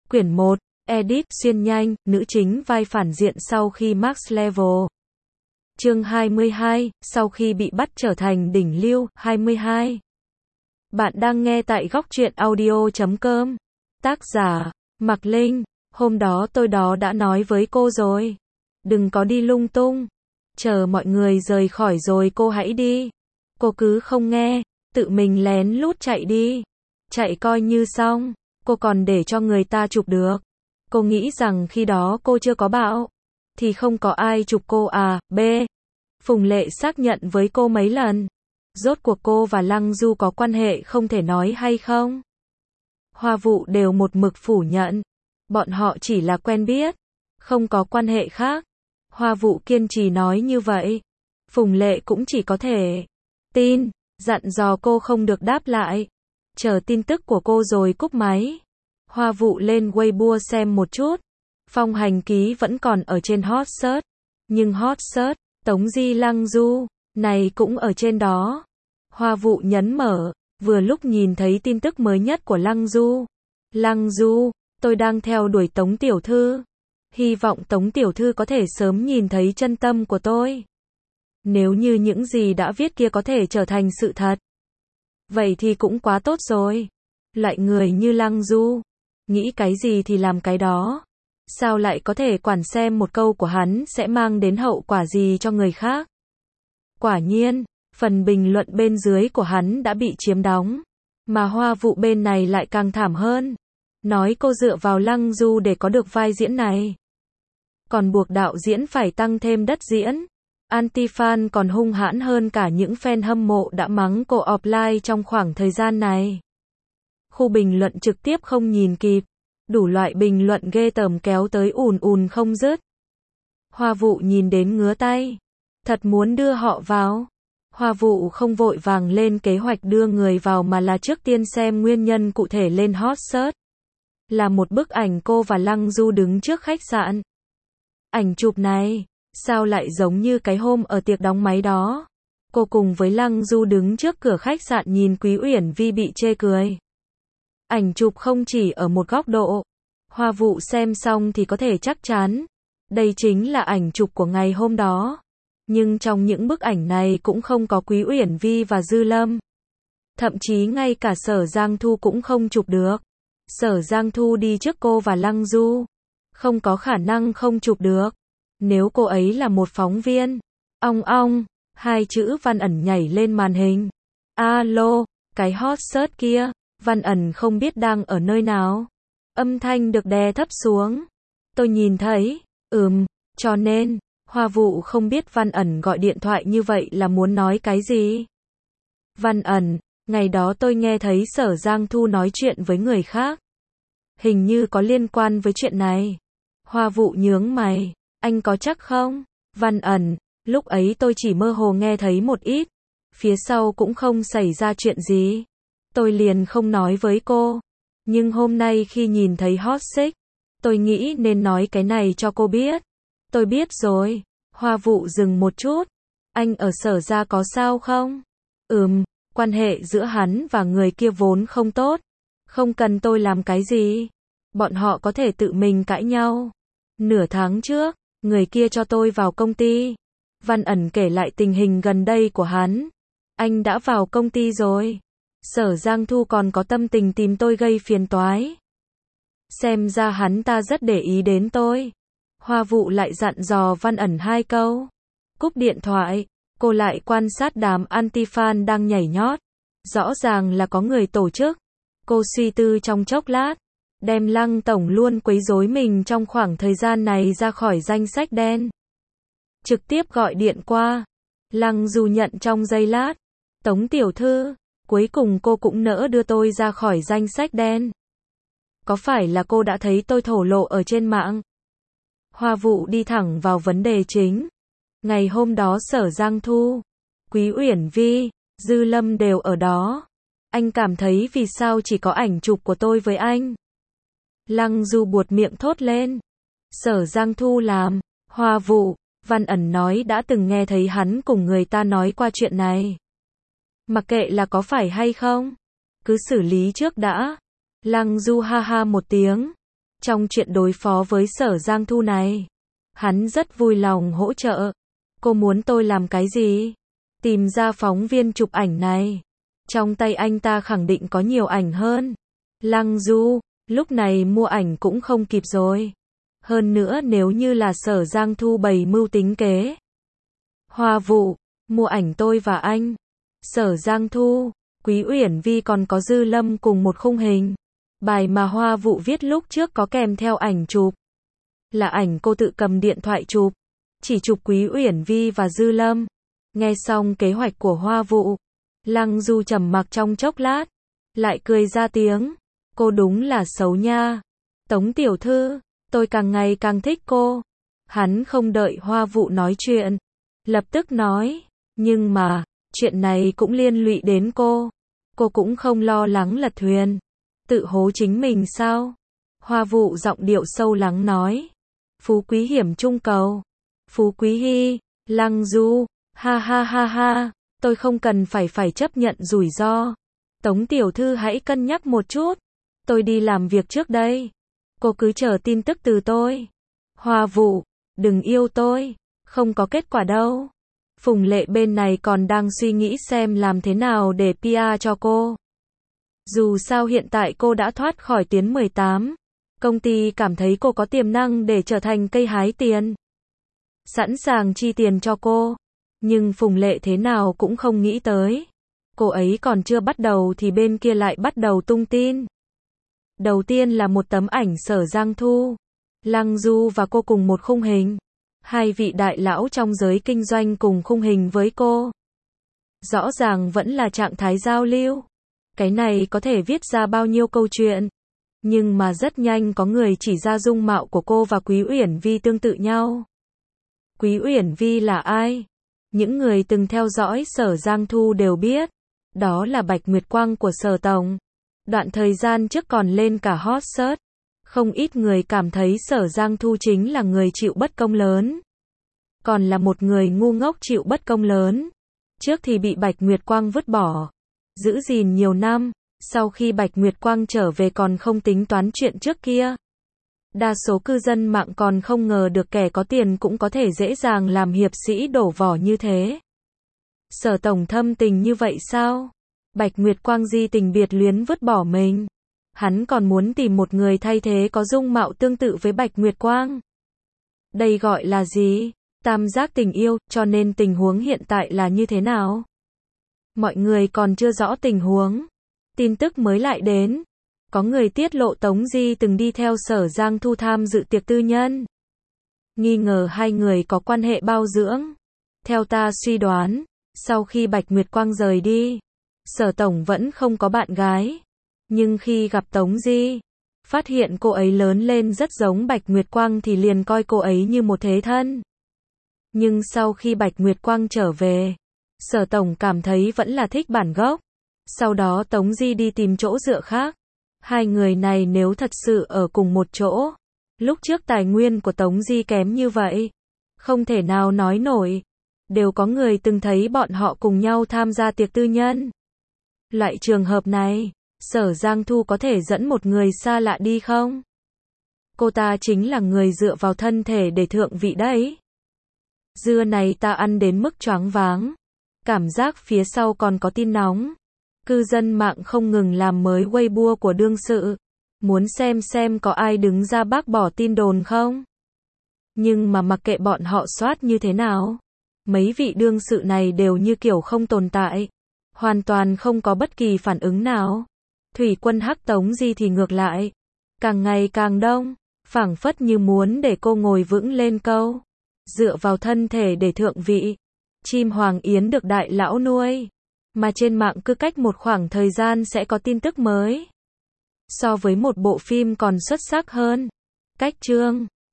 Quyển 1, Edit, xuyên nhanh, nữ chính vai phản diện sau khi Max Level. Chương 22, sau khi bị bắt trở thành đỉnh lưu, 22. Bạn đang nghe tại góc truyện audio.com. Tác giả, Mạc Linh. Hôm đó tôi đã nói với cô rồi. Đừng có đi lung tung. Chờ mọi người rời khỏi rồi cô hãy đi. Cô cứ không nghe, tự mình lén lút chạy đi. Chạy coi như xong, cô còn để cho người ta chụp được. Cô nghĩ rằng khi đó cô chưa có bạo, thì không có ai chụp cô à, B. Phùng Lệ xác nhận với cô mấy lần. Rốt cuộc cô và Lăng Du có quan hệ không thể nói hay không? Hoa Vụ đều một mực phủ nhận. Bọn họ chỉ là quen biết, không có quan hệ khác. Hoa Vụ kiên trì nói như vậy. Phùng Lệ cũng chỉ có thể tin, dặn dò cô không được đáp lại. Chờ tin tức của cô rồi cúp máy. Hoa Vụ lên Weibo xem một chút. Phong Hành Ký vẫn còn ở trên hot search. Nhưng hot search, Tống Di Lăng Du, này cũng ở trên đó. Hoa Vụ nhấn mở, vừa lúc nhìn thấy tin tức mới nhất của Lăng Du. Lăng Du, tôi đang theo đuổi Tống Tiểu Thư. Hy vọng Tống Tiểu Thư có thể sớm nhìn thấy chân tâm của tôi. Nếu như những gì đã viết kia có thể trở thành sự thật, vậy thì cũng quá tốt rồi. Loại người như Lăng Du, nghĩ cái gì thì làm cái đó. Sao lại có thể quản xem một câu của hắn sẽ mang đến hậu quả gì cho người khác? Quả nhiên, phần bình luận bên dưới của hắn đã bị chiếm đóng. Mà Hoa Vụ bên này lại càng thảm hơn. Nói cô dựa vào Lăng Du để có được vai diễn này. Còn buộc đạo diễn phải tăng thêm đất diễn. Anti-fan còn hung hãn hơn cả những fan hâm mộ đã mắng cô offline trong khoảng thời gian này. Khu bình luận trực tiếp không nhìn kịp. Đủ loại bình luận ghê tởm kéo tới ùn ùn không dứt. Hoa Vụ nhìn đến ngứa tay. Thật muốn đưa họ vào. Hoa Vụ không vội vàng lên kế hoạch đưa người vào mà là trước tiên xem nguyên nhân cụ thể lên hot search. Là một bức ảnh cô và Lăng Du đứng trước khách sạn. Ảnh chụp này, sao lại giống như cái hôm ở tiệc đóng máy đó. Cô cùng với Lăng Du đứng trước cửa khách sạn nhìn Quý Uyển Vi bị chê cười. Ảnh chụp không chỉ ở một góc độ. Hoa Vụ xem xong thì có thể chắc chắn. Đây chính là ảnh chụp của ngày hôm đó. Nhưng trong những bức ảnh này cũng không có Quý Uyển Vi và Dư Lâm. Thậm chí ngay cả Sở Giang Thu cũng không chụp được. Sở Giang Thu đi trước cô và Lăng Du. Không có khả năng không chụp được. Nếu cô ấy là một phóng viên. Ong ong, hai chữ Văn Ẩn nhảy lên màn hình. Alo, cái hot search kia, Văn Ẩn không biết đang ở nơi nào. Âm thanh được đè thấp xuống. Tôi nhìn thấy, cho nên, Hoa Vụ không biết Văn Ẩn gọi điện thoại như vậy là muốn nói cái gì. Văn Ẩn, ngày đó tôi nghe thấy Sở Giang Thu nói chuyện với người khác. Hình như có liên quan với chuyện này. Hoa Vụ nhướng mày, anh có chắc không? Văn Ẩn, lúc ấy tôi chỉ mơ hồ nghe thấy một ít. Phía sau cũng không xảy ra chuyện gì. Tôi liền không nói với cô. Nhưng hôm nay khi nhìn thấy hot search, tôi nghĩ nên nói cái này cho cô biết. Tôi biết rồi. Hoa Vụ dừng một chút. Anh ở Sở ra có sao không? Quan hệ giữa hắn và người kia vốn không tốt. Không cần tôi làm cái gì. Bọn họ có thể tự mình cãi nhau. Nửa tháng trước, người kia cho tôi vào công ty. Văn Ẩn kể lại tình hình gần đây của hắn. Anh đã vào công ty rồi. Sở Giang Thu còn có tâm tình tìm tôi gây phiền toái. Xem ra hắn ta rất để ý đến tôi. Hoa Vụ lại dặn dò Văn Ẩn hai câu. Cúp điện thoại, cô lại quan sát đám anti-fan đang nhảy nhót. Rõ ràng là có người tổ chức. Cô suy tư trong chốc lát. Đem Lăng Tổng luôn quấy rối mình trong khoảng thời gian này ra khỏi danh sách đen. Trực tiếp gọi điện qua. Lăng Du nhận trong giây lát. Tống Tiểu Thư, cuối cùng cô cũng nỡ đưa tôi ra khỏi danh sách đen. Có phải là cô đã thấy tôi thổ lộ ở trên mạng? Hoa Vụ đi thẳng vào vấn đề chính. Ngày hôm đó Sở Giang Thu, Quý Uyển Vi, Dư Lâm đều ở đó. Anh cảm thấy vì sao chỉ có ảnh chụp của tôi với anh? Lăng Du buột miệng thốt lên. Sở Giang Thu làm. Hoa Vụ, Văn Ẩn nói đã từng nghe thấy hắn cùng người ta nói qua chuyện này. Mặc kệ là có phải hay không, cứ xử lý trước đã. Lăng Du ha ha một tiếng. trong chuyện đối phó với Sở Giang Thu này. Hắn rất vui lòng hỗ trợ. Cô muốn tôi làm cái gì? Tìm ra phóng viên chụp ảnh này. Trong tay anh ta khẳng định có nhiều ảnh hơn. Lăng Du, lúc này mua ảnh cũng không kịp rồi. Hơn nữa nếu như là Sở Giang Thu bày mưu tính kế. Hoa Vụ, mua ảnh tôi và anh. Sở Giang Thu, Quý Uyển Vi còn có Dư Lâm cùng một khung hình. Bài mà Hoa Vụ viết lúc trước có kèm theo ảnh chụp. Là ảnh cô tự cầm điện thoại chụp. Chỉ chụp Quý Uyển Vi và Dư Lâm. Nghe xong kế hoạch của Hoa Vụ, Lăng Du trầm mặc trong chốc lát, lại cười ra tiếng. Cô đúng là xấu nha. Tống tiểu thư, tôi càng ngày càng thích cô. Hắn không đợi Hoa Vụ nói chuyện, lập tức nói, nhưng mà, chuyện này cũng liên lụy đến cô. Cô cũng không lo lắng lật thuyền, tự hố chính mình sao? Hoa Vụ giọng điệu sâu lắng nói. Phú Quý hiểm trung cầu. Phú Quý hy, Lăng Du, ha ha ha ha, tôi không cần phải chấp nhận rủi ro. Tống tiểu thư hãy cân nhắc một chút. Tôi đi làm việc trước đây. Cô cứ chờ tin tức từ tôi. Hoa Vụ, đừng yêu tôi. Không có kết quả đâu. Phùng Lệ bên này còn đang suy nghĩ xem làm thế nào để PR cho cô. Dù sao hiện tại cô đã thoát khỏi Tiến 18. Công ty cảm thấy cô có tiềm năng để trở thành cây hái tiền. Sẵn sàng chi tiền cho cô. Nhưng Phùng Lệ thế nào cũng không nghĩ tới. Cô ấy còn chưa bắt đầu thì bên kia lại bắt đầu tung tin. Đầu tiên là một tấm ảnh Sở Giang Thu, Lăng Du và cô cùng một khung hình. Hai vị đại lão trong giới kinh doanh cùng khung hình với cô. Rõ ràng vẫn là trạng thái giao lưu. Cái này có thể viết ra bao nhiêu câu chuyện. Nhưng mà rất nhanh có người chỉ ra dung mạo của cô và Quý Uyển Vi tương tự nhau. Quý Uyển Vi là ai? Những người từng theo dõi Sở Giang Thu đều biết. Đó là Bạch Nguyệt Quang của Sở Tổng. Đoạn thời gian trước còn lên cả hot search. Không ít người cảm thấy Sở Giang Thu chính là người chịu bất công lớn. Còn là một người ngu ngốc chịu bất công lớn. Trước thì bị Bạch Nguyệt Quang vứt bỏ. Giữ gìn nhiều năm. Sau khi Bạch Nguyệt Quang trở về còn không tính toán chuyện trước kia. Đa số cư dân mạng còn không ngờ được kẻ có tiền cũng có thể dễ dàng làm hiệp sĩ đổ vỏ như thế. Sở Tổng thâm tình như vậy sao? Bạch Nguyệt Quang di tình biệt luyến vứt bỏ mình. Hắn còn muốn tìm một người thay thế có dung mạo tương tự với Bạch Nguyệt Quang. Đây gọi là gì? Tam giác tình yêu, cho nên tình huống hiện tại là như thế nào? Mọi người còn chưa rõ tình huống. Tin tức mới lại đến. Có người tiết lộ Tống Di từng đi theo Sở Giang Thu tham dự tiệc tư nhân. Nghi ngờ hai người có quan hệ bao dưỡng. Theo ta suy đoán, sau khi Bạch Nguyệt Quang rời đi, Sở Tổng vẫn không có bạn gái. Nhưng khi gặp Tống Di, phát hiện cô ấy lớn lên rất giống Bạch Nguyệt Quang thì liền coi cô ấy như một thế thân. Nhưng sau khi Bạch Nguyệt Quang trở về, Sở Tổng cảm thấy vẫn là thích bản gốc. Sau đó Tống Di đi tìm chỗ dựa khác. Hai người này nếu thật sự ở cùng một chỗ, lúc trước tài nguyên của Tống Di kém như vậy, không thể nào nói nổi. Đều có người từng thấy bọn họ cùng nhau tham gia tiệc tư nhân. Loại trường hợp này, Sở Giang Thu có thể dẫn một người xa lạ đi không? Cô ta chính là người dựa vào thân thể để thượng vị đấy. Dưa này ta ăn đến mức choáng váng. Cảm giác phía sau còn có tin nóng. Cư dân mạng không ngừng làm mới Weibo của đương sự. Muốn xem có ai đứng ra bác bỏ tin đồn không? Nhưng mà mặc kệ bọn họ soát như thế nào, mấy vị đương sự này đều như kiểu không tồn tại. Hoàn toàn không có bất kỳ phản ứng nào. Thủy quân Hắc Tống Di thì ngược lại. Càng ngày càng đông, phảng phất như muốn để cô ngồi vững lên câu. Dựa vào thân thể để thượng vị. Chim Hoàng Yến được đại lão nuôi. Mà trên mạng cứ cách một khoảng thời gian sẽ có tin tức mới. So với một bộ phim còn xuất sắc hơn. Cách chương